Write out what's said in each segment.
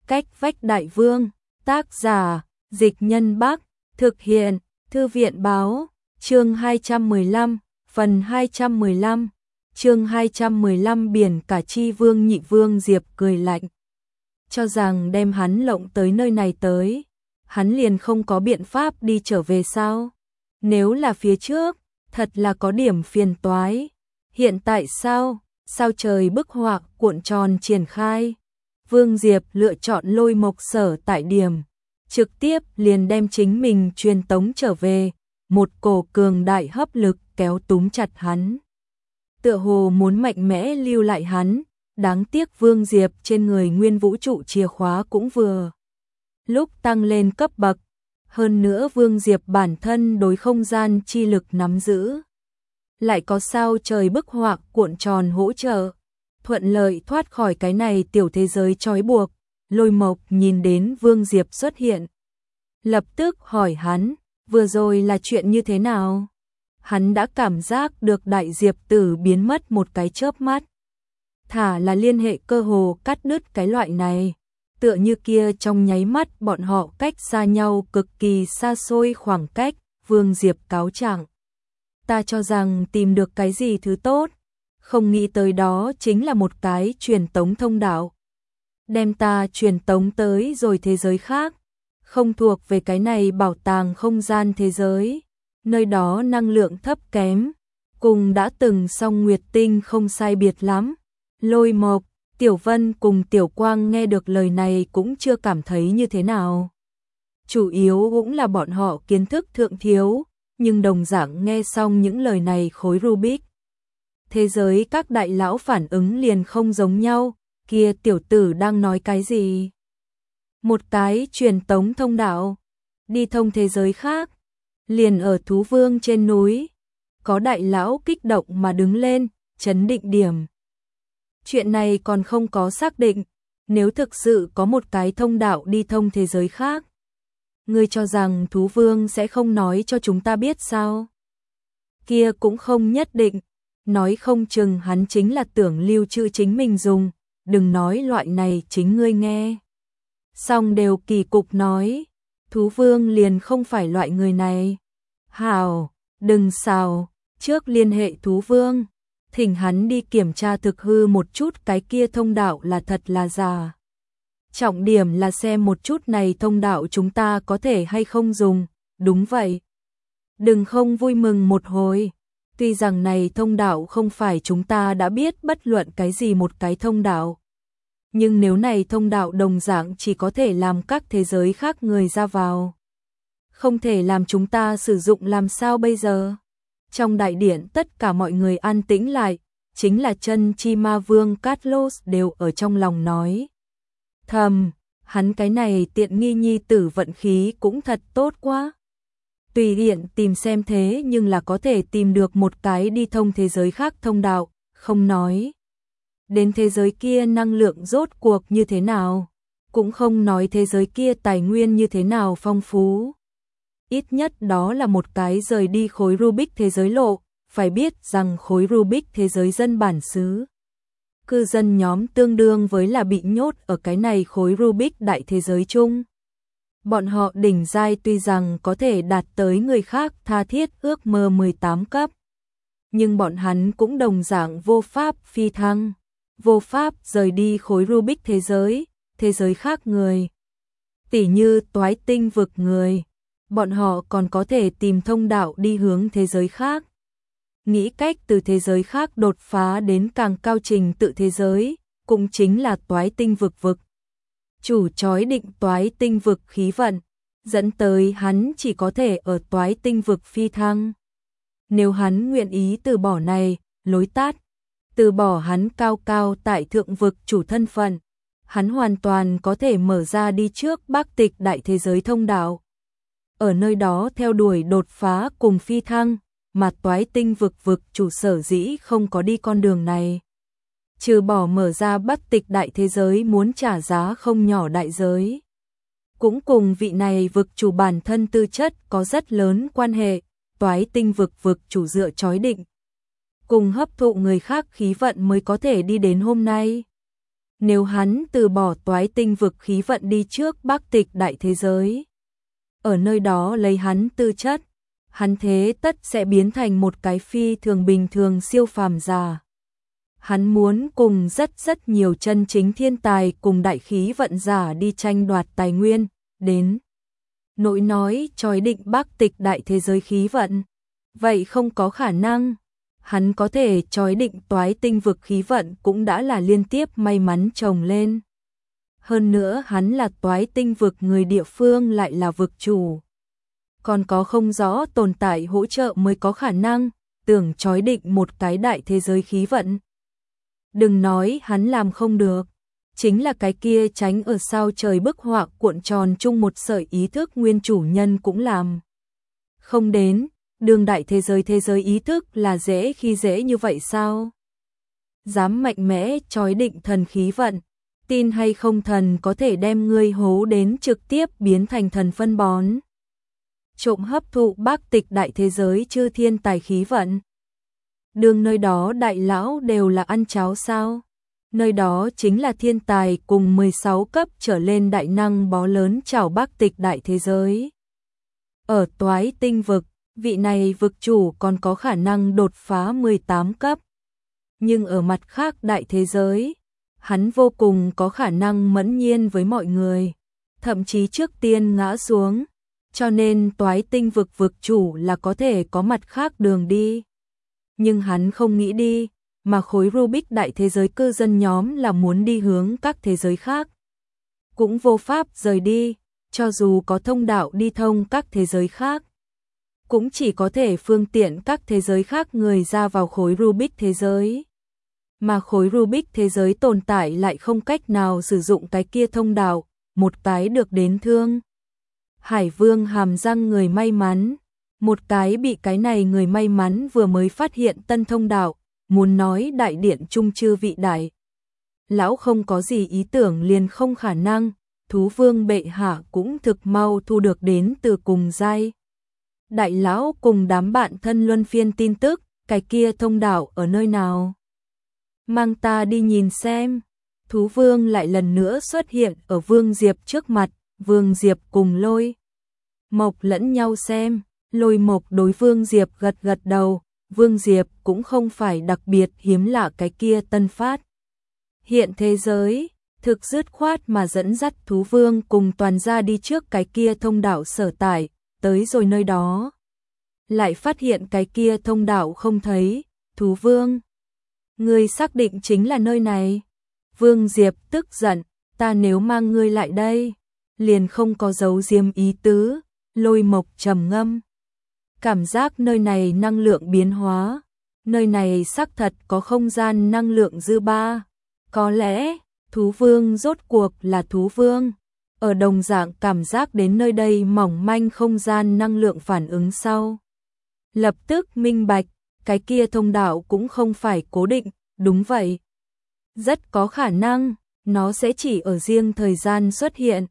Cách vách đại vương, tác giả, Dịch Nhân Bắc, thực hiện, Thư viện báo, chương 215, phần 215, chương 215 biển cả chi vương nhị vương Diệp cười lạnh. Cho rằng đem hắn lộng tới nơi này tới, hắn liền không có biện pháp đi trở về sao? Nếu là phía trước, thật là có điểm phiền toái. Hiện tại sao? Sao trời bức họa cuộn tròn triển khai? Vương Diệp lựa chọn Lôi Mộc sở tại điểm, trực tiếp liền đem chính mình truyền tống trở về, một cổ cường đại hấp lực kéo túm chặt hắn. Tựa hồ muốn mạnh mẽ lưu lại hắn, đáng tiếc Vương Diệp trên người nguyên vũ trụ chìa khóa cũng vừa lúc tăng lên cấp bậc, hơn nữa Vương Diệp bản thân đối không gian chi lực nắm giữ. Lại có sao trời bức họa cuộn tròn hỗ trợ, thuận lợi thoát khỏi cái này tiểu thế giới trói buộc. Lôi Mộc nhìn đến Vương Diệp xuất hiện, lập tức hỏi hắn, vừa rồi là chuyện như thế nào? Hắn đã cảm giác được đại diệp tử biến mất một cái chớp mắt. Thả là liên hệ cơ hồ cắt đứt cái loại này, tựa như kia trong nháy mắt bọn họ cách xa nhau cực kỳ xa xôi khoảng cách. Vương Diệp cáo trạng, ta cho rằng tìm được cái gì thứ tốt, không nghĩ tới đó chính là một cái truyền tống thông đạo. Đem ta truyền tống tới rồi thế giới khác, không thuộc về cái này bảo tàng không gian thế giới, nơi đó năng lượng thấp kém, cùng đã từng song Nguyệt Tinh không sai biệt lắm. Lôi Mộc, Tiểu Vân cùng Tiểu Quang nghe được lời này cũng chưa cảm thấy như thế nào. Chủ yếu cũng là bọn họ kiến thức thượng thiếu, nhưng đồng dạng nghe xong những lời này khối Rubik. Thế giới các đại lão phản ứng liền không giống nhau, kia tiểu tử đang nói cái gì? Một cái truyền tống thông đạo, đi thông thế giới khác, liền ở Thú Vương trên núi. Có đại lão kích động mà đứng lên, chấn định điểm. Chuyện này còn không có xác định, nếu thực sự có một cái thông đạo đi thông thế giới khác, ngươi cho rằng Thú Vương sẽ không nói cho chúng ta biết sao? Kia cũng không nhất định, nói không chừng hắn chính là tưởng lưu trữ chính mình dùng, đừng nói loại này chính ngươi nghe. Xong đều kỳ cục nói, Thú Vương liền không phải loại người này. Hảo, đừng xào, trước liên hệ Thú Vương, thỉnh hắn đi kiểm tra thực hư một chút cái kia thông đạo là thật là giả. Trọng điểm là xem một chút này thông đạo chúng ta có thể hay không dùng, đúng vậy. Đừng không vui mừng một hồi, tuy rằng này thông đạo không phải chúng ta đã biết bất luận cái gì một cái thông đạo. Nhưng nếu này thông đạo đồng dạng chỉ có thể làm các thế giới khác người ra vào, không thể làm chúng ta sử dụng làm sao bây giờ? Trong đại điện tất cả mọi người an tĩnh lại, chính là chân chi ma vương Carlos đều ở trong lòng nói thầm, hắn cái này tiện nghi nhi tử vận khí cũng thật tốt quá. Tùy tiện tìm xem thế nhưng là có thể tìm được một cái đi thông thế giới khác thông đạo, không nói đến thế giới kia năng lượng rốt cuộc như thế nào, cũng không nói thế giới kia tài nguyên như thế nào phong phú. Ít nhất đó là một cái rời đi khối Rubik thế giới lộ, phải biết rằng khối Rubik thế giới dân bản xứ. Cư dân nhóm tương đương với là bị nhốt ở cái này khối Rubik đại thế giới chung. Bọn họ đỉnh giai tuy rằng có thể đạt tới người khác tha thiết ước mơ 18 cấp, nhưng bọn hắn cũng đồng dạng vô pháp phi thăng, vô pháp rời đi khối Rubik thế giới khác người. Tỉ như toái tinh vực người, bọn họ còn có thể tìm thông đạo đi hướng thế giới khác. Nghĩ cách từ thế giới khác đột phá đến càng cao trình tự thế giới, cũng chính là toái tinh vực vực. Chủ chói định toái tinh vực khí vận, dẫn tới hắn chỉ có thể ở toái tinh vực phi thăng. Nếu hắn nguyện ý từ bỏ này, lối tắt, từ bỏ hắn cao cao tại thượng vực chủ thân phận, hắn hoàn toàn có thể mở ra đi trước Bắc Tịch đại thế giới thông đạo. Ở nơi đó theo đuổi đột phá cùng phi thăng, mà toái tinh vực chủ sở dĩ không có đi con đường này. Trừ bỏ mở ra Bắc Tịch đại thế giới muốn trả giá không nhỏ đại giới. Cũng cùng vị này vực chủ bản thân tư chất có rất lớn quan hệ, toái tinh vực chủ dựa chói định. Cùng hấp thụ người khác khí vận mới có thể đi đến hôm nay. Nếu hắn từ bỏ toái tinh vực khí vận đi trước Bắc Tịch đại thế giới, ở nơi đó lấy hắn tư chất, hắn thế tất sẽ biến thành một cái phi thường bình thường siêu phàm giả. Hắn muốn cùng rất nhiều chân chính thiên tài cùng đại khí vận giả đi tranh đoạt tài nguyên, đến nỗi nói chói định Bắc Tịch đại thế giới khí vận, vậy không có khả năng. Hắn có thể chói định toái tinh vực khí vận cũng đã là liên tiếp may mắn chồng lên. Hơn nữa hắn là toái tinh vực người địa phương lại là vực chủ. Còn có không rõ tồn tại hỗ trợ mới có khả năng, tưởng chói định một cái đại thế giới khí vận. Đừng nói hắn làm không được, chính là cái kia tránh ở sao trời bức họa cuộn tròn chung một sợi ý thức nguyên chủ nhân cũng làm không đến. Đương đại thế giới ý thức là dễ khi dễ như vậy sao? Dám mạnh mẽ chói định thần khí vận, tin hay không thần có thể đem ngươi hố đến trực tiếp biến thành thần phân bón. Trộm hấp thụ Bắc Tịch đại thế giới chư thiên tài khí vận. Đương nơi đó đại lão đều là ăn cháo sao? Nơi đó chính là thiên tài cùng 16 cấp trở lên đại năng bó lớn chảo Bắc Tịch đại thế giới. Ở toái tinh vực, vị này vực chủ còn có khả năng đột phá 18 cấp. Nhưng ở mặt khác đại thế giới, hắn vô cùng có khả năng mẫn nhiên với mọi người, thậm chí trước tiên ngã xuống, cho nên toái tinh vực vực chủ là có thể có mặt khác đường đi. Nhưng hắn không nghĩ đi, mà khối Rubik đại thế giới cư dân nhóm là muốn đi hướng các thế giới khác. Cũng vô pháp rời đi, cho dù có thông đạo đi thông các thế giới khác. Cũng chỉ có thể phương tiện các thế giới khác người ra vào khối Rubik thế giới. Mà khối Rubik thế giới tồn tại lại không cách nào sử dụng cái kia thông đạo, một cái được đến Thương Hải Vương hàm răng người may mắn, một cái bị cái này người may mắn vừa mới phát hiện tân thông đạo, muốn nói đại điện trung chư vị đại. Lão không có gì ý tưởng liền không khả năng, thú vương bệ hạ cũng thực mau thu được đến từ cùng giai. Đại lão cùng đám bạn thân luân phiên tin tức, cái kia thông đạo ở nơi nào? Mang ta đi nhìn xem. Thú vương lại lần nữa xuất hiện ở Vương Diệp trước mặt, Vương Diệp cùng Lôi Mộc lẫn nhau xem, Lôi Mộc đối Vương Diệp gật gật đầu, Vương Diệp cũng không phải đặc biệt hiếm lạ cái kia tân phát. Hiện thế giới, thực dứt khoát mà dẫn dắt thú vương cùng toàn gia đi trước cái kia thông đạo sở tại, tới rồi nơi đó. Lại phát hiện cái kia thông đạo không thấy, thú vương. Ngươi xác định chính là nơi này. Vương Diệp tức giận, ta nếu mang ngươi lại đây, liền không có giấu giếm ý tứ, Lôi Mộc trầm ngâm. Cảm giác nơi này năng lượng biến hóa, nơi này xác thật có không gian năng lượng dư ba. Có lẽ, thú vương rốt cuộc là thú vương. Ở đồng dạng cảm giác đến nơi đây mỏng manh không gian năng lượng phản ứng sau. Lập tức minh bạch, cái kia thông đạo cũng không phải cố định, đúng vậy. Rất có khả năng, nó sẽ chỉ ở riêng thời gian xuất hiện,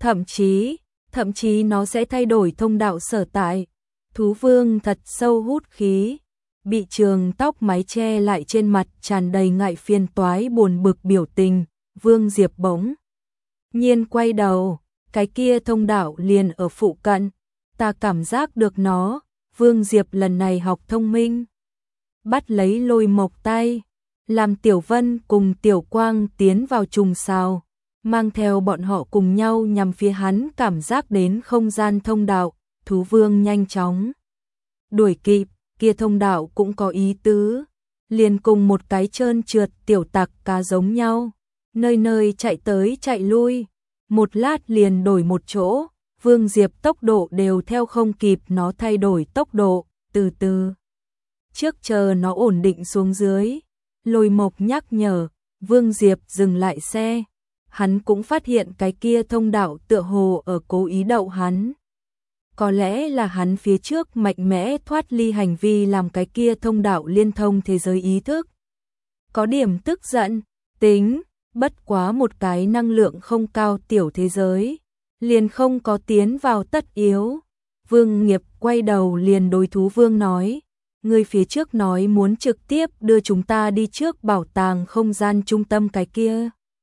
thậm chí nó sẽ thay đổi thông đạo sở tại. Thú vương thật sâu hút khí, bị trường tóc mái che lại trên mặt tràn đầy ngại phiền toái buồn bực biểu tình, Vương Diệp bỗng nhiên quay đầu, cái kia thông đạo liền ở phụ cận, ta cảm giác được nó. Vương Diệp lần này học thông minh, bắt lấy Lôi Mộc tay, làm Tiểu Vân cùng Tiểu Quang tiến vào trùng sao, mang theo bọn họ cùng nhau nhằm phía hắn cảm giác đến không gian thông đạo. Thú vương nhanh chóng đuổi kịp, kia thông đạo cũng có ý tứ, liền cùng một cái trơn trượt tiểu tặc cá giống nhau, nơi nơi chạy tới chạy lui, một lát liền đổi một chỗ. Vương Diệp tốc độ đều theo không kịp nó thay đổi tốc độ, từ từ. Trước chờ nó ổn định xuống dưới, Lôi Mộc nhắc nhở, Vương Diệp dừng lại xe. Hắn cũng phát hiện cái kia thông đạo tựa hồ ở cố ý đậu hắn. Có lẽ là hắn phía trước mạnh mẽ thoát ly hành vi làm cái kia thông đạo liên thông thế giới ý thức. Có điểm tức giận, tính, bất quá một cái năng lượng không cao tiểu thế giới, liền không có tiến vào tất yếu. Vương Nghiệp quay đầu liền đối thú vương nói, người phía trước nói muốn trực tiếp đưa chúng ta đi trước bảo tàng không gian trung tâm cái kia.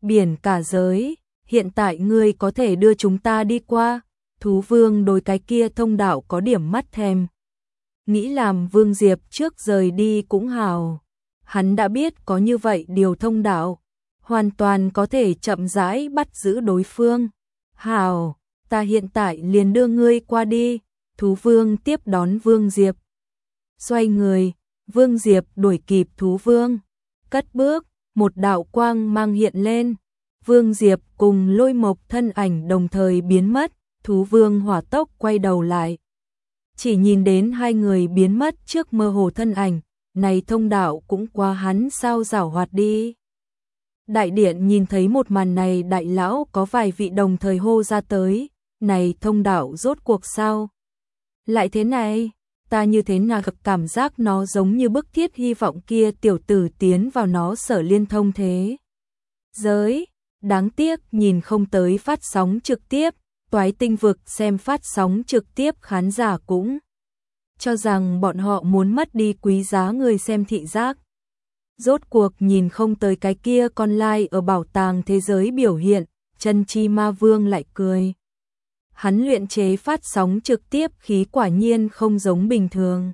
biển cả giới, hiện tại ngươi có thể đưa chúng ta đi qua. Thú vương đối cái kia thông đạo có điểm mắt thèm. Nghĩ làm Vương Diệp trước rời đi cũng hào. Hắn đã biết có như vậy điều thông đạo, hoàn toàn có thể chậm rãi bắt giữ đối phương. Hào, ta hiện tại liền đưa ngươi qua đi. Thú vương tiếp đón Vương Diệp. Xoay người, Vương Diệp đuổi kịp thú vương. Cất bước, một đạo quang mang hiện lên. Vương Diệp cùng Lôi Mộc thân ảnh đồng thời biến mất. Thú vương hỏa tốc quay đầu lại. Chỉ nhìn đến hai người biến mất trước mơ hồ thân ảnh. Này thông đạo cũng quá hắn sao giảo hoạt đi. Đại điện nhìn thấy một màn này, đại lão có vài vị đồng thời hô ra tới. Này thông đạo rốt cuộc sao? Lại thế này, ta như thế nào cảm giác nó giống như bức thiết hy vọng kia tiểu tử tiến vào nó sở liên thông thế. Giới, đáng tiếc nhìn không tới phát sóng trực tiếp, Toái Tinh Vực xem phát sóng trực tiếp khán giả cũng cho rằng bọn họ muốn mất đi quý giá người xem thị giác. Rốt cuộc nhìn không tới cái kia con lai ở bảo tàng thế giới biểu hiện, Chân Chi Ma Vương lại cười. Hắn luyện chế phát sóng trực tiếp khí quả nhiên không giống bình thường.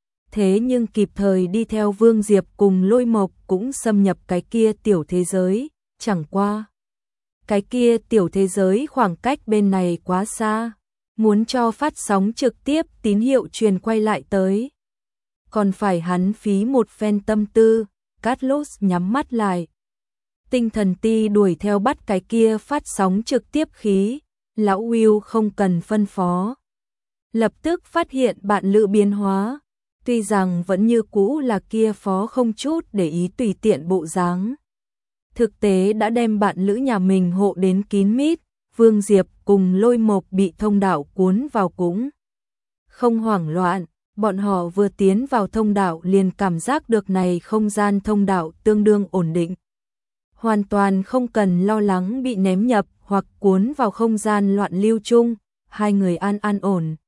Thế nhưng kịp thời đi theo Vương Diệp cùng Lôi Mộc cũng xâm nhập cái kia tiểu thế giới, chẳng qua. Cái kia tiểu thế giới khoảng cách bên này quá xa, muốn cho phát sóng trực tiếp tín hiệu truyền quay lại tới. Còn phải hắn phí một phen tâm tư, Carlos nhắm mắt lại. Tinh thần ti đuổi theo bắt cái kia phát sóng trực tiếp khí, lão Will không cần phân phó. Lập tức phát hiện bạn lữ biến hóa, tuy rằng vẫn như cũ là kia phó không chút để ý tùy tiện bộ dáng. Thực tế đã đem bạn lữ nhà mình hộ đến kín mít, Vương Diệp cùng Lôi Mộc bị thông đạo cuốn vào cũng không hoảng loạn, bọn họ vừa tiến vào thông đạo liền cảm giác được này không gian thông đạo tương đương ổn định. Hoàn toàn không cần lo lắng bị ném nhập hoặc cuốn vào không gian loạn lưu chung, hai người an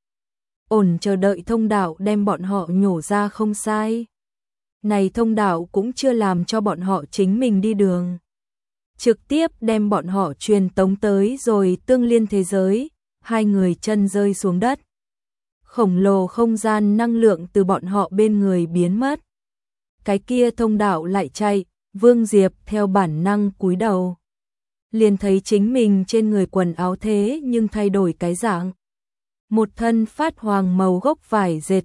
ổn chờ đợi thông đạo đem bọn họ nhổ ra không sai. Này thông đạo cũng chưa làm cho bọn họ chính mình đi đường. Trực tiếp đem bọn họ truyền tống tới rồi tương liên thế giới, hai người chân rơi xuống đất. Khổng lồ không gian năng lượng từ bọn họ bên người biến mất. Cái kia thông đạo lại chạy, Vương Diệp theo bản năng cúi đầu. Liền thấy chính mình trên người quần áo thế nhưng thay đổi cái dạng. Một thân phát hoàng màu gốc vải dệt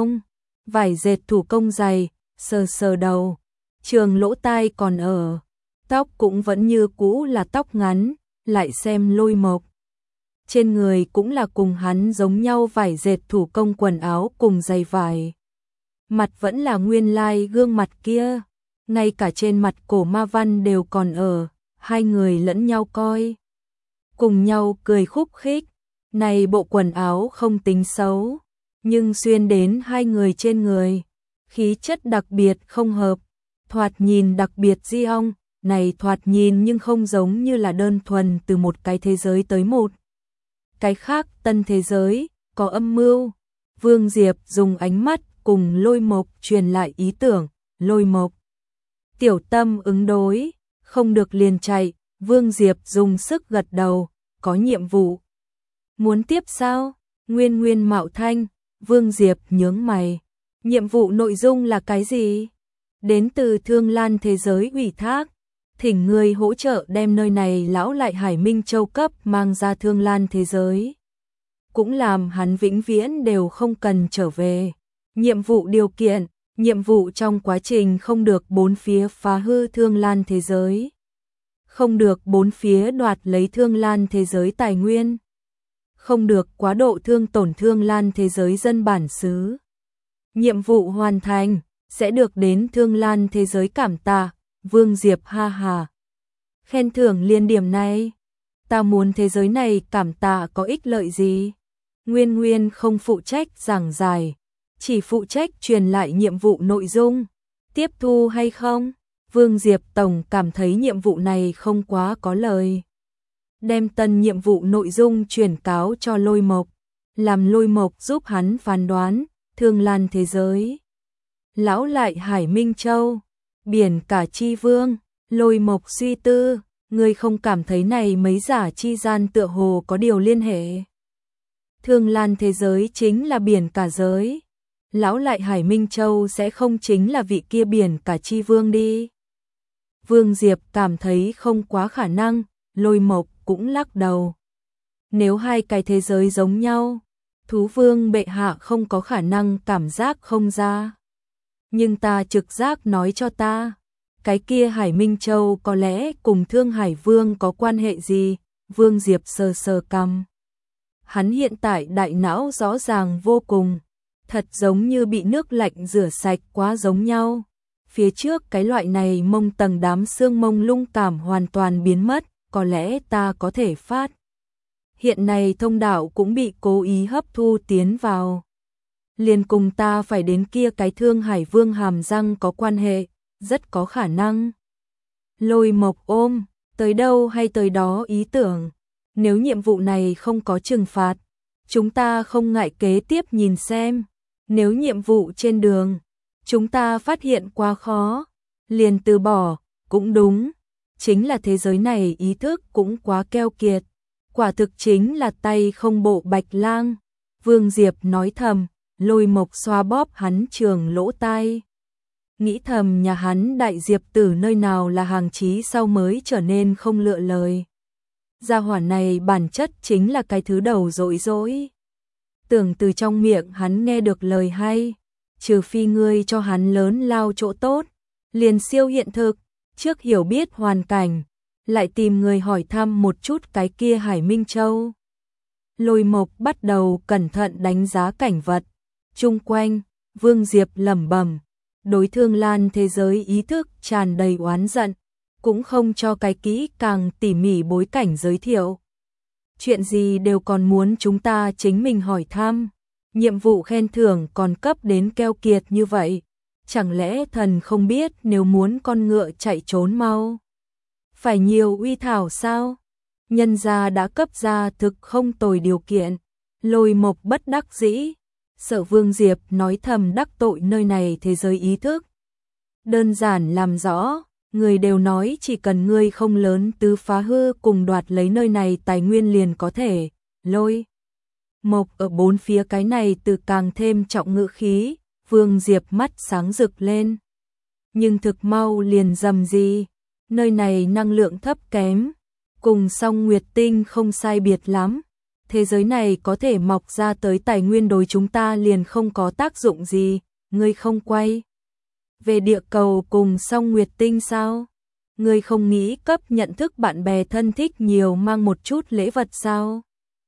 thủ công dày, sờ đầu, trường lỗ tai còn ở, tóc cũng vẫn như cũ là tóc ngắn, lại xem Lôi Mộc. Trên người cũng là cùng hắn giống nhau vải dệt thủ công quần áo cùng giày vải. Mặt vẫn là nguyên lai gương mặt kia, ngay cả trên mặt cổ ma văn đều còn ở, hai người lẫn nhau coi. Cùng nhau cười khúc khích, này bộ quần áo không tính xấu, nhưng xuyên đến hai người trên người. Khí chất đặc biệt không hợp, thoạt nhìn đặc biệt di ong, này thoạt nhìn nhưng không giống như là đơn thuần từ một cái thế giới tới một. Cái khác tân thế giới, có âm mưu. Vương Diệp dùng ánh mắt cùng Lôi Mộc truyền lại ý tưởng, Lôi Mộc. Tiểu tâm ứng đối, không được liền chạy, Vương Diệp dùng sức gật đầu, có nhiệm vụ. Muốn tiếp sao? Nguyên mạo thanh, Vương Diệp nhướng mày. Nhiệm vụ nội dung là cái gì? Đến từ Thương Lan thế giới ủy thác, thỉnh người hỗ trợ đem nơi này lão lại Hải Minh Châu cấp mang ra Thương Lan thế giới. Cũng làm hắn vĩnh viễn đều không cần trở về. Nhiệm vụ điều kiện, nhiệm vụ trong quá trình không được bốn phía phá hư Thương Lan thế giới. Không được bốn phía đoạt lấy Thương Lan thế giới tài nguyên. Không được quá độ thương tổn Thương Lan thế giới dân bản xứ. Nhiệm vụ hoàn thành, sẽ được đến Thương Lan thế giới cảm tạ. Vương Diệp ha hà. Khen thưởng liên điểm này. Ta muốn thế giới này cảm tạ có ích lợi gì? Nguyên không phụ trách giảng giải, chỉ phụ trách truyền lại nhiệm vụ nội dung. Tiếp thu hay không? Vương Diệp tổng cảm thấy nhiệm vụ này không quá có lời. Đem tân nhiệm vụ nội dung truyền cáo cho Lôi Mộc, làm Lôi Mộc giúp hắn phán đoán. Thương Lan thế giới, lão lại Hải Minh Châu, biển cả chi vương. Lôi Mộc suy tư, Ngươi không cảm thấy này mấy giả chi gian tựa hồ có điều liên hệ? Thương lan thế giới chính là biển cả giới. Lão lại Hải Minh Châu sẽ không chính là vị kia biển cả chi vương đi. Vương Diệp cảm thấy không quá khả năng, Lôi Mộc cũng lắc đầu. Nếu hai cái thế giới giống nhau, thú vương bệ hạ không có khả năng cảm giác không ra. Nhưng ta trực giác nói cho ta, cái kia Hải Minh Châu có lẽ cùng Thương Hải Vương có quan hệ gì? Vương Diệp sờ sờ cằm. Hắn hiện tại đại não rõ ràng vô cùng, thật giống như bị nước lạnh rửa sạch quá giống nhau. Phía trước cái loại này mông tầng đám xương mông lung cảm hoàn toàn biến mất, có lẽ ta có thể phát. Hiện nay thông đạo cũng bị cố ý hấp thu tiến vào. Liền cùng ta phải đến kia cái Thương Hải Vương hàm răng có quan hệ, rất có khả năng. Lôi Mộc ôm, tới đâu hay tới đó ý tưởng. Nếu nhiệm vụ này không có trừng phạt, chúng ta không ngại kế tiếp nhìn xem. Nếu nhiệm vụ trên đường, chúng ta phát hiện quá khó, liền từ bỏ, cũng đúng. Chính là thế giới này ý thức cũng quá keo kiệt. Quả thực chính là tay không bộ bạch lang. Vương Diệp nói thầm, Lôi Mộc xoa bóp hắn trường lỗ tai. Nghĩ thầm nhà hắn đại diệp tử nơi nào là hàng chí sau mới trở nên không lựa lời. Gia hỏa này bản chất chính là cái thứ đầu dỗi dỗi. Tưởng từ trong miệng hắn nghe được lời hay, trừ phi ngươi cho hắn lớn lao chỗ tốt, liền siêu hiện thực, trước hiểu biết hoàn cảnh, lại tìm người hỏi thăm một chút cái kia Hải Minh Châu. Lôi Mộc bắt đầu cẩn thận đánh giá cảnh vật, chung quanh, Vương Diệp lẩm bẩm, đối Thương Lan thế giới ý thức tràn đầy oán giận, cũng không cho cái kỹ càng tỉ mỉ bối cảnh giới thiệu. Chuyện gì đều còn muốn chúng ta chính mình hỏi thăm, nhiệm vụ khen thưởng còn cấp đến keo kiệt như vậy, chẳng lẽ thần không biết nếu muốn con ngựa chạy trốn mau, phải nhiều uy thảo sao? Nhân gia đã cấp ra thực không tồi điều kiện. Lôi Mộc bất đắc dĩ, sợ Vương Diệp nói thầm đắc tội nơi này thế giới ý thức. Đơn giản làm rõ, người đều nói chỉ cần ngươi không lớn tứ phá hư cùng đoạt lấy nơi này tài nguyên liền có thể. Lôi Mộc ở bốn phía cái này từ càng thêm trọng ngữ khí, Vương Diệp mắt sáng rực lên. Nhưng thực mau liền dầm gì, nơi này năng lượng thấp kém, cùng Song Nguyệt Tinh không sai biệt lắm. Thế giới này có thể mọc ra tới tài nguyên đối chúng ta liền không có tác dụng gì, ngươi không quay về địa cầu cùng Song Nguyệt Tinh sao? Ngươi không nghĩ cấp nhận thức bạn bè thân thích nhiều mang một chút lễ vật sao?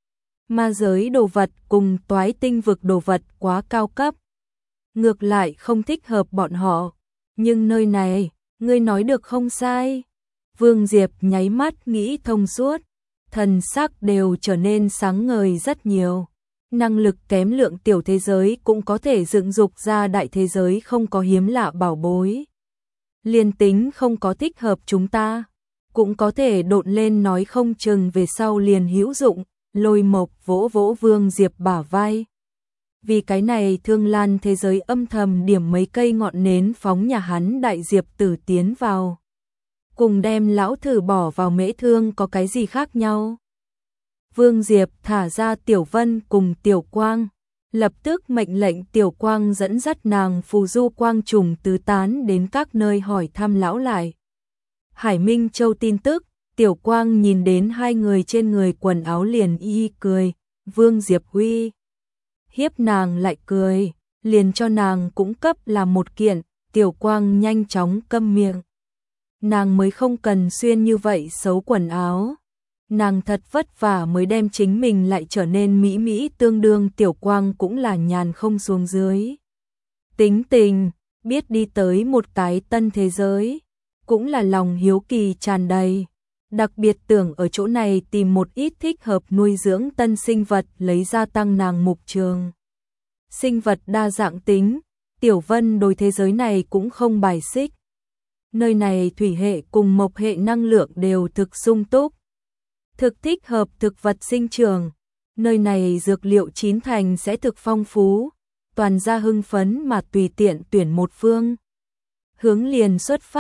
Ma giới đồ vật cùng Toái Tinh vực đồ vật quá cao cấp, ngược lại không thích hợp bọn họ, nhưng nơi này, ngươi nói được không sai. Vương Diệp nháy mắt nghĩ thông suốt, thần sắc đều trở nên sáng ngời rất nhiều. Năng lực kém lượng tiểu thế giới cũng có thể dựng dục ra đại thế giới không có hiếm lạ bảo bối. Liên tính không có thích hợp chúng ta, cũng có thể độn lên nói không chừng về sau liền hữu dụng. Lôi Mộc vỗ vỗ Vương Diệp bả vai. Vì cái này Thương Lan thế giới âm thầm điểm mấy cây ngọn nến phóng nhà hắn đại diệp tử tiến vào. Cùng đem lão thử bỏ vào mễ thương có cái gì khác nhau? Vương Diệp thả ra Tiểu Vân cùng Tiểu Quang, lập tức mệnh lệnh Tiểu Quang dẫn dắt nàng phù du quang trùng tứ tán đến các nơi hỏi thăm lão lại. Hải Minh Châu tin tức, Tiểu Quang nhìn đến hai người trên người quần áo liền y cười, Vương Diệp huy hiếp nàng lại cười, liền cho nàng cũng cấp là một kiện. Tiểu Quang nhanh chóng câm miệng. Nàng mới không cần xuyên như vậy xấu quần áo. Nàng thật vất vả mới đem chính mình lại trở nên mỹ mỹ tương đương. Tiểu Quang cũng là nhàn không xuống dưới. Tính tình, biết đi tới một cái tân thế giới, cũng là lòng hiếu kỳ tràn đầy. Đặc biệt tưởng ở chỗ này tìm một ít thích hợp nuôi dưỡng tân sinh vật lấy ra tăng nàng mục trường. Sinh vật đa dạng tính, Tiểu Vân đối thế giới này cũng không bài xích. Nơi này thủy hệ cùng mộc hệ năng lượng đều thực sung túc. Thực thích hợp thực vật sinh trưởng. Nơi này dược liệu chín thành sẽ thực phong phú. Toàn gia hưng phấn mà tùy tiện tuyển một phương hướng liền xuất phát.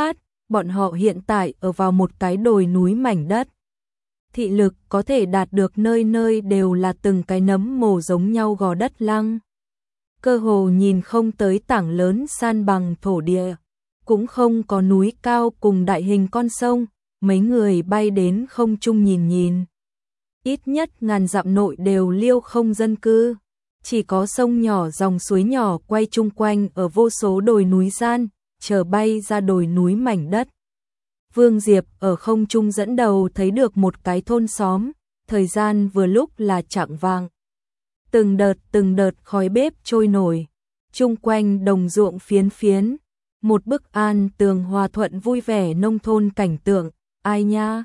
bọn họ hiện tại ở vào một cái đồi núi mảnh đất. Thị lực có thể đạt được nơi nơi đều là từng cái nấm mồ giống nhau gò đất lăng. Cơ hồ nhìn không tới tảng lớn san bằng thổ địa, cũng không có núi cao cùng đại hình con sông, mấy người bay đến không trung nhìn nhìn. Ít nhất ngàn dặm nội đều liêu không dân cư, chỉ có sông nhỏ dòng suối nhỏ quay chung quanh ở vô số đồi núi gian, chờ bay ra đồi núi mảnh đất. Vương Diệp ở không trung dẫn đầu thấy được một cái thôn xóm, thời gian vừa lúc là chạng vạng. Từng đợt khói bếp trôi nổi, chung quanh đồng ruộng phiến phiến, một bức an tường hòa thuận vui vẻ nông thôn cảnh tượng, ai nha?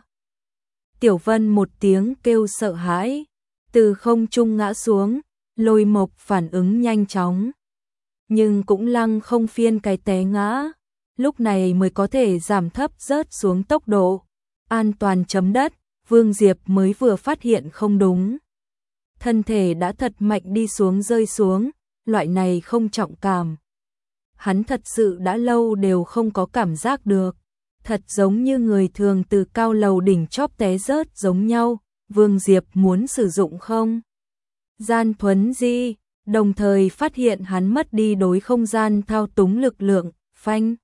Tiểu Vân một tiếng kêu sợ hãi, từ không trung ngã xuống, Lôi Mộc phản ứng nhanh chóng, nhưng cũng lăng không phiên cái té ngã, lúc này mới có thể giảm thấp rớt xuống tốc độ, an toàn chấm đất, Vương Diệp mới vừa phát hiện không đúng. Thân thể đã thật mạnh đi xuống rơi xuống, loại này không trọng cảm. Hắn thật sự đã lâu đều không có cảm giác được, thật giống như người thường từ cao lầu đỉnh chóp té rớt giống nhau, Vương Diệp muốn sử dụng không gian thuấn di, đồng thời phát hiện hắn mất đi đối không gian thao túng lực lượng, phanh.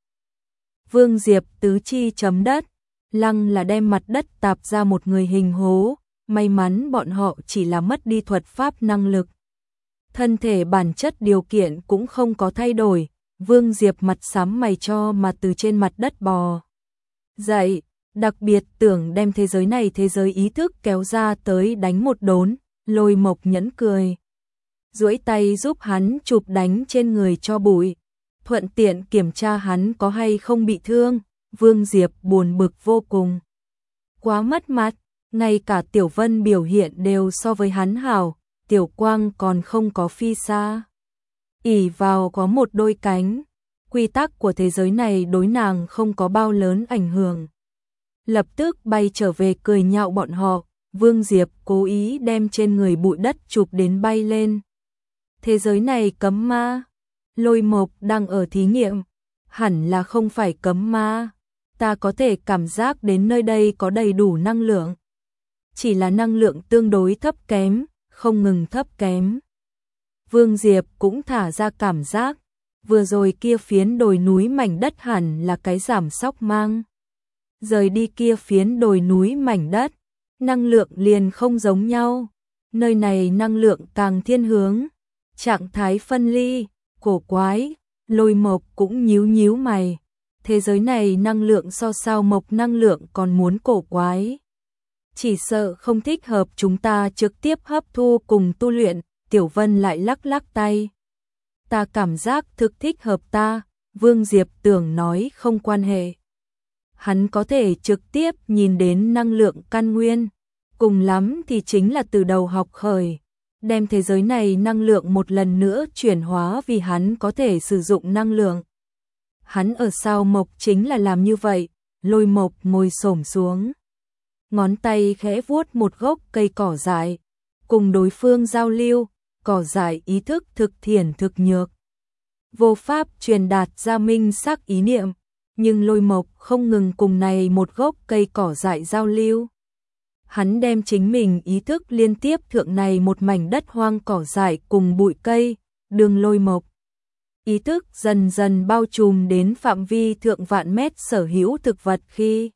Vương Diệp tứ chi chấm đất, lăng là đem mặt đất tạp ra một người hình hố, may mắn bọn họ chỉ là mất đi thuật pháp năng lực. Thân thể bản chất điều kiện cũng không có thay đổi, Vương Diệp mặt sám mày cho mà từ trên mặt đất bò dậy, đặc biệt tưởng đem thế giới này thế giới ý thức kéo ra tới đánh một đốn, Lôi Mộc nhẫn cười. Duỗi tay giúp hắn chụp đánh trên người cho bụi, thuận tiện kiểm tra hắn có hay không bị thương, Vương Diệp buồn bực vô cùng. Quá mất mặt, ngay cả Tiểu Vân biểu hiện đều so với hắn hảo, Tiểu Quang còn không có phi xa. Ỷ vào có một đôi cánh, quy tắc của thế giới này đối nàng không có bao lớn ảnh hưởng. Lập tức bay trở về cười nhạo bọn họ, Vương Diệp cố ý đem trên người bụi đất chụp đến bay lên. Thế giới này cấm ma, Lôi Mộc đang ở thí nghiệm, hẳn là không phải cấm ma, ta có thể cảm giác đến nơi đây có đầy đủ năng lượng. Chỉ là năng lượng tương đối thấp kém, không ngừng thấp kém. Vương Diệp cũng thả ra cảm giác, vừa rồi kia phiến đồi núi mảnh đất hẳn là cái giảm sóc mang. Rời đi kia phiến đồi núi mảnh đất, năng lượng liền không giống nhau, nơi này năng lượng càng thiên hướng, trạng thái phân ly, cổ quái, Lôi Mộc cũng nhíu nhíu mày, thế giới này năng lượng so sao Mộc năng lượng còn muốn cổ quái. Chỉ sợ không thích hợp chúng ta trực tiếp hấp thu cùng tu luyện, Tiểu Vân lại lắc lắc tay. Ta cảm giác thực thích hợp ta, Vương Diệp tưởng nói không quan hệ. Hắn có thể trực tiếp nhìn đến năng lượng căn nguyên, cùng lắm thì chính là từ đầu học khởi, đem thế giới này năng lượng một lần nữa chuyển hóa vì hắn có thể sử dụng năng lượng. Hắn ở sao Mộc chính là làm như vậy, Lôi Mộc ngồi xổm xuống, ngón tay khẽ vuốt một gốc cây cỏ dại, cùng đối phương giao lưu, cỏ dại ý thức thực thiển thực nhược. Vô pháp truyền đạt ra minh sắc ý niệm, nhưng Lôi Mộc không ngừng cùng này một gốc cây cỏ dại giao lưu. Hắn đem chính mình ý thức liên tiếp thượng này một mảnh đất hoang cỏ dại cùng bụi cây, đường Lôi Mộc. Ý thức dần dần bao trùm đến phạm vi thượng vạn mét sở hữu thực vật khi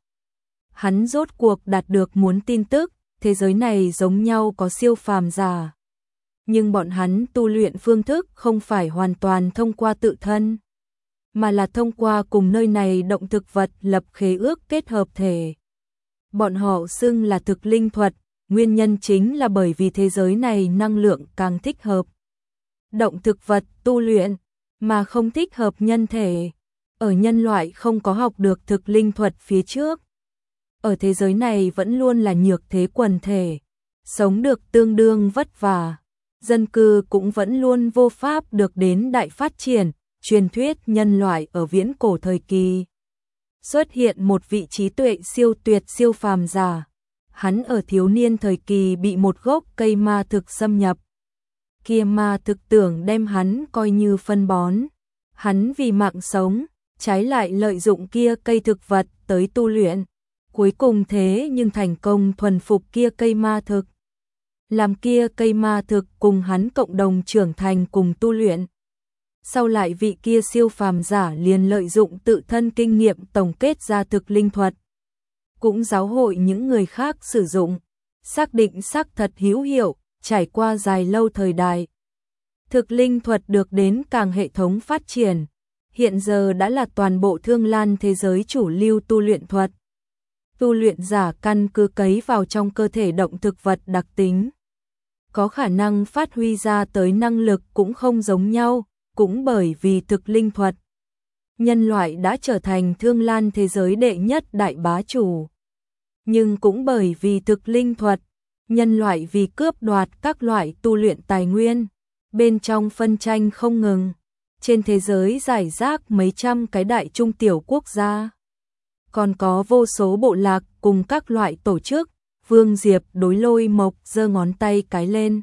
hắn rốt cuộc đạt được muốn tin tức, thế giới này giống nhau có siêu phàm giả. Nhưng bọn hắn tu luyện phương thức không phải hoàn toàn thông qua tự thân, mà là thông qua cùng nơi này động thực vật lập khế ước kết hợp thể. Bọn họ xưng là thực linh thuật, nguyên nhân chính là bởi vì thế giới này năng lượng càng thích hợp động thực vật tu luyện, mà không thích hợp nhân thể. Ở nhân loại không có học được thực linh thuật phía trước, ở thế giới này vẫn luôn là nhược thế quần thể, sống được tương đương vất vả, dân cư cũng vẫn luôn vô pháp được đến đại phát triển. Truyền thuyết nhân loại ở viễn cổ thời kỳ xuất hiện một vị trí tuệ siêu tuyệt siêu phàm giả, hắn ở thiếu niên thời kỳ bị một gốc cây ma thực xâm nhập, kia ma thực tưởng đem hắn coi như phân bón, hắn vì mạng sống, trái lại lợi dụng kia cây thực vật tới tu luyện. Cuối cùng thế nhưng thành công thuần phục kia cây ma thực. Làm kia cây ma thực cùng hắn cộng đồng trưởng thành cùng tu luyện. Sau lại vị kia siêu phàm giả liền lợi dụng tự thân kinh nghiệm tổng kết ra thực linh thuật. Cũng giáo hội những người khác sử dụng, xác định xác thật hữu hiệu, trải qua dài lâu thời đại. Thực linh thuật được đến càng hệ thống phát triển, hiện giờ đã là toàn bộ Thương Lan thế giới chủ lưu tu luyện thuật. Tu luyện giả căn cứ cấy vào trong cơ thể động thực vật đặc tính. Có khả năng phát huy ra tới năng lực cũng không giống nhau, cũng bởi vì thực linh thuật. Nhân loại đã trở thành Thương Lan thế giới đệ nhất đại bá chủ. Nhưng cũng bởi vì thực linh thuật, nhân loại vì cướp đoạt các loại tu luyện tài nguyên, bên trong phân tranh không ngừng. Trên thế giới rải rác mấy trăm cái đại trung tiểu quốc gia. Còn có vô số bộ lạc cùng các loại tổ chức, Vương Diệp đối Lôi Mộc giơ ngón tay cái lên.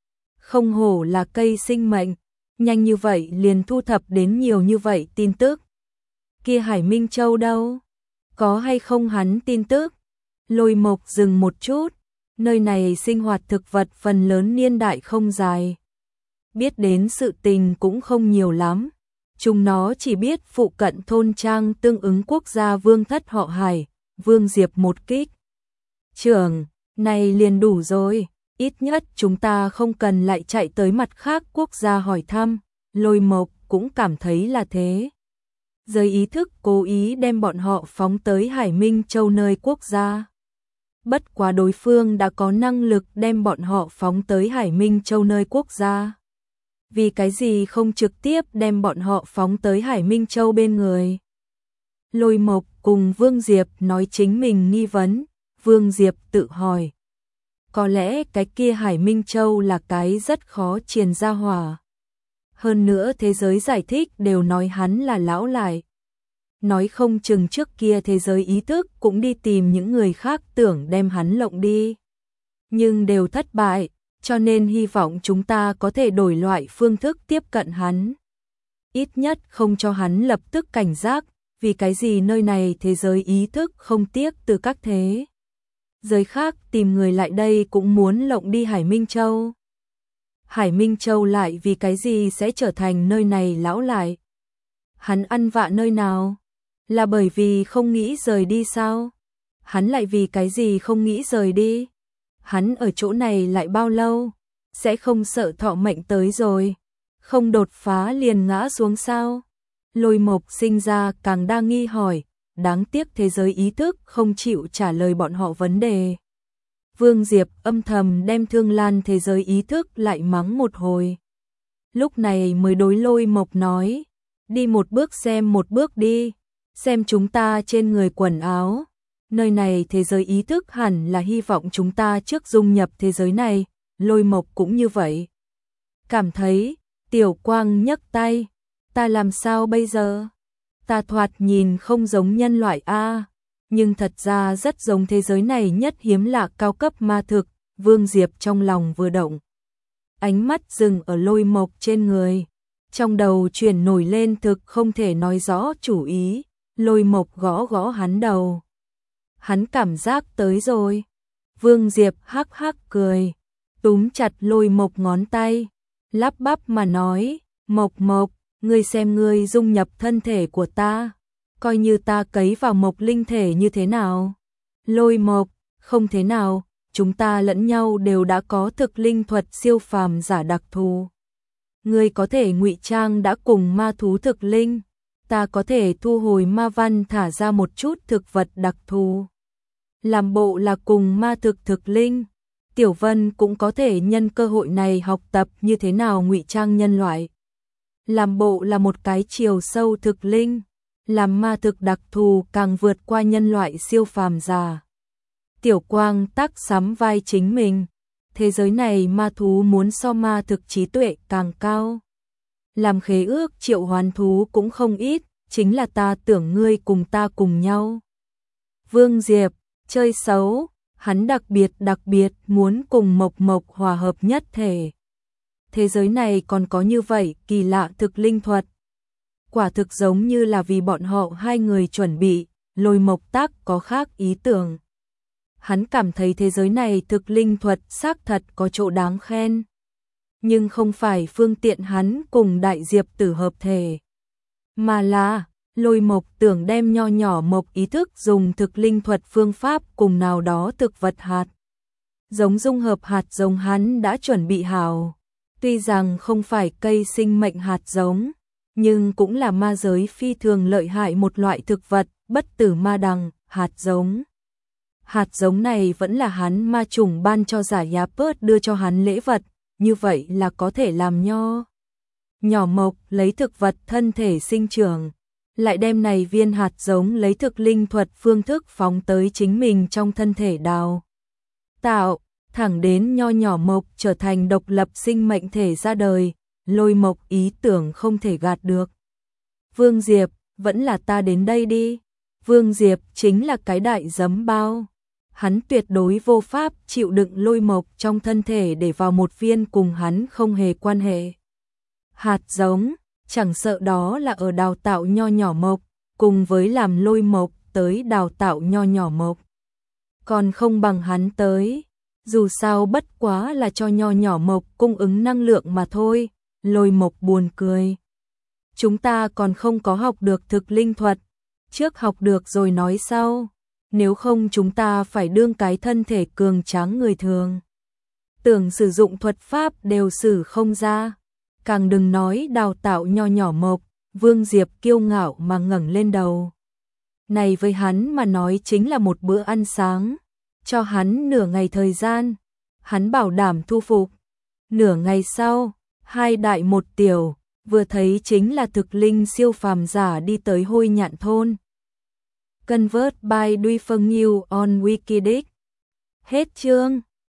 Không hổ là cây sinh mệnh, nhanh như vậy liền thu thập đến nhiều như vậy tin tức. Kia Hải Minh Châu đâu? Có hay không hắn tin tức? Lôi Mộc dừng một chút, nơi này sinh hoạt thực vật phần lớn niên đại không dài. Biết đến sự tình cũng không nhiều lắm. Chúng nó chỉ biết phụ cận thôn trang tương ứng quốc gia vương thất họ Hải, Vương Diệp một kích. Trưởng, này liền đủ rồi, ít nhất chúng ta không cần lại chạy tới mặt khác quốc gia hỏi thăm, Lôi Mộc cũng cảm thấy là thế. Giới ý thức cố ý đem bọn họ phóng tới Hải Minh Châu nơi quốc gia. Bất quá đối phương đã có năng lực đem bọn họ phóng tới Hải Minh Châu nơi quốc gia. Vì cái gì không trực tiếp đem bọn họ phóng tới Hải Minh Châu bên người? Lôi Mộc cùng Vương Diệp nói chính mình nghi vấn, Vương Diệp tự hỏi. Có lẽ cái kia Hải Minh Châu là cái rất khó truyền ra hỏa. Hơn nữa thế giới giải thích đều nói hắn là lão lại. Nói không chừng trước kia thế giới ý thức cũng đi tìm những người khác tưởng đem hắn lộng đi. Nhưng đều thất bại, cho nên hy vọng chúng ta có thể đổi loại phương thức tiếp cận hắn. Ít nhất không cho hắn lập tức cảnh giác, vì cái gì nơi này thế giới ý thức không tiếc từ các thế. Giới khác tìm người lại đây cũng muốn lộng đi Hải Minh Châu. Hải Minh Châu lại vì cái gì sẽ trở thành nơi này lão lại? Hắn ăn vạ nơi nào? Là bởi vì không nghĩ rời đi sao? Hắn lại vì cái gì không nghĩ rời đi? Hắn ở chỗ này lại bao lâu? Sẽ không sợ thọ mệnh tới rồi? Không đột phá liền ngã xuống sao? Lôi Mộc sinh ra càng đa nghi hỏi, đáng tiếc thế giới ý thức không chịu trả lời bọn họ vấn đề. Vương Diệp âm thầm đem Thương Lan thế giới ý thức lại mắng một hồi. Lúc này mới đối Lôi Mộc nói, đi một bước xem một bước đi, xem chúng ta trên người quần áo. Nơi này thế giới ý thức hẳn là hy vọng chúng ta trước dung nhập thế giới này, Lôi Mộc cũng như vậy. Cảm thấy, Tiểu Quang nhấc tay, ta làm sao bây giờ? Ta thoạt nhìn không giống nhân loại a, nhưng thật ra rất giống thế giới này nhất hiếm lạ cao cấp ma thực, Vương Diệp trong lòng vừa động. Ánh mắt dừng ở Lôi Mộc trên người, trong đầu chuyển nổi lên thực không thể nói rõ chủ ý, Lôi Mộc gõ gõ hắn đầu. Hắn cảm giác tới rồi. Vương Diệp hắc hắc cười, túm chặt Lôi Mộc ngón tay, lắp bắp mà nói, Mộc Mộc, ngươi xem ngươi dung nhập thân thể của ta, coi như ta cấy vào Mộc linh thể như thế nào? Lôi Mộc, không thế nào, chúng ta lẫn nhau đều đã có thực linh thuật siêu phàm giả đặc thù. Ngươi có thể ngụy trang đã cùng ma thú thực linh, ta có thể thu hồi ma văn thả ra một chút thực vật đặc thù. Làm bộ là cùng ma thực linh, Tiểu Vân cũng có thể nhân cơ hội này học tập như thế nào ngụy trang nhân loại. Làm bộ là một cái chiều sâu thực linh, làm ma thực đặc thù càng vượt qua nhân loại siêu phàm giả. Tiểu Quang tác sắm vai chính mình, thế giới này ma thú muốn so ma thực trí tuệ càng cao. Làm khế ước triệu hoán thú cũng không ít, chính là ta tưởng ngươi cùng ta cùng nhau. Vương Diệp, chơi xấu, hắn đặc biệt muốn cùng Mộc Mộc hòa hợp nhất thể. Thế giới này còn có như vậy kỳ lạ thực linh thuật. quả thực giống như là vì bọn họ hai người chuẩn bị. Lôi Mộc Tác có khác ý tưởng. Hắn cảm thấy thế giới này thực linh thuật xác thật có chỗ đáng khen. Nhưng không phải phương tiện hắn cùng Đại Diệp Tử hợp thể. Mà là, Lôi Mộc tưởng đem nho nhỏ mộc ý thức dùng thực linh thuật phương pháp cùng nào đó thực vật hạt. Giống dung hợp hạt giống hắn đã chuẩn bị hảo. Tuy rằng không phải cây sinh mệnh hạt giống, nhưng cũng là ma giới phi thường lợi hại một loại thực vật, bất tử ma đằng, hạt giống. Hạt giống này vẫn là hắn ma trùng ban cho Giả Giá Pớt đưa cho hắn lễ vật, như vậy là có thể làm nho. Nhỏ mộc lấy thực vật thân thể sinh trưởng, lại đem này viên hạt giống lấy thực linh thuật phương thức phóng tới chính mình trong thân thể đào tạo, thẳng đến nho nhỏ mộc trở thành độc lập sinh mệnh thể ra đời. Lôi Mộc ý tưởng không thể gạt được. Vương Diệp, vẫn là ta đến đây đi. Vương Diệp chính là cái đại giấm bao. Hắn tuyệt đối vô pháp chịu đựng Lôi Mộc trong thân thể để vào một viên cùng hắn không hề quan hệ hạt giống, chẳng sợ đó là ở đào tạo nho nhỏ mộc, cùng với làm Lôi Mộc tới đào tạo nho nhỏ mộc. Còn không bằng hắn tới, dù sao bất quá là cho nho nhỏ mộc cung ứng năng lượng mà thôi. Lôi Mộc buồn cười. Chúng ta còn không có học được thực linh thuật, trước học được rồi nói sau, nếu không chúng ta phải đương cái thân thể cường tráng người thường. Tưởng sử dụng thuật pháp đều sử không ra, càng đừng nói đào tạo nho nhỏ mộc. Vương Diệp kiêu ngạo mà ngẩng lên đầu. Này với hắn mà nói chính là một bữa ăn sáng, cho hắn nửa ngày thời gian, hắn bảo đảm thu phục. Nửa ngày sau, hai đại một tiểu, vừa thấy chính là thực linh siêu phàm giả đi tới Hôi Nhạn thôn. Convert by Duy Phân New on Wikidex. Hết chương.